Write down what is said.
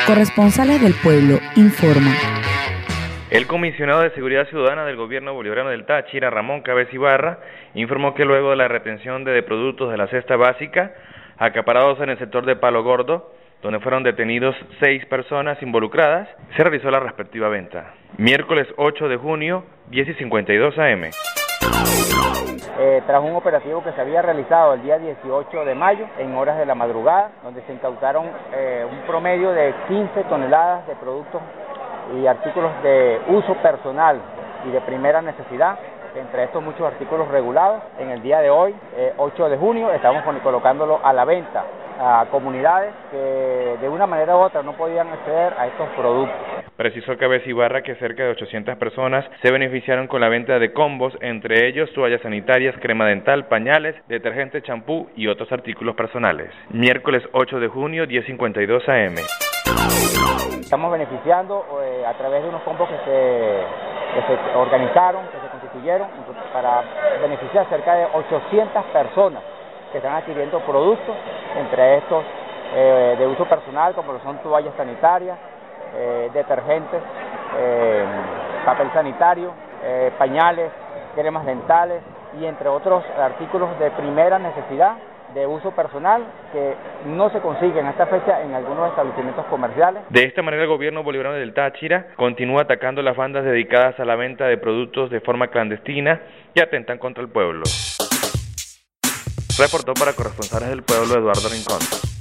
Corresponsales del Pueblo informan. El comisionado de Seguridad Ciudadana del Gobierno Bolivariano del Táchira, Ramón Cabeza Ibarra, informó que luego de la retención de productos de la cesta básica acaparados en el sector de Palo Gordo, donde fueron detenidos 6 personas involucradas, se realizó la respectiva venta. Miércoles 8 de junio, 10:52 a.m. Tras un operativo que se había realizado el día 18 de mayo, en horas de la madrugada, donde se incautaron un promedio de 15 toneladas de productos y artículos de uso personal y de primera necesidad, entre estos muchos artículos regulados. En el día de hoy, 8 de junio, estamos colocándolo a la venta a comunidades que de una manera u otra no podían acceder a estos productos. Precisó Cabeza Ibarra que cerca de 800 personas se beneficiaron con la venta de combos, entre ellos toallas sanitarias, crema dental, pañales, detergente, champú y otros artículos personales. Miércoles 8 de junio, 10:52 a.m. Estamos beneficiando a través de unos combos que se organizaron, que se constituyeron para beneficiar cerca de 800 personas que están adquiriendo productos, entre estos de uso personal, como lo son toallas sanitarias, detergentes, papel sanitario, pañales, cremas dentales y entre otros artículos de primera necesidad de uso personal que no se consiguen a esta fecha en algunos establecimientos comerciales. De esta manera, el Gobierno Bolivariano del Táchira continúa atacando las bandas dedicadas a la venta de productos de forma clandestina y atentan contra el pueblo. Reportó para Corresponsales del Pueblo Eduardo Rincón.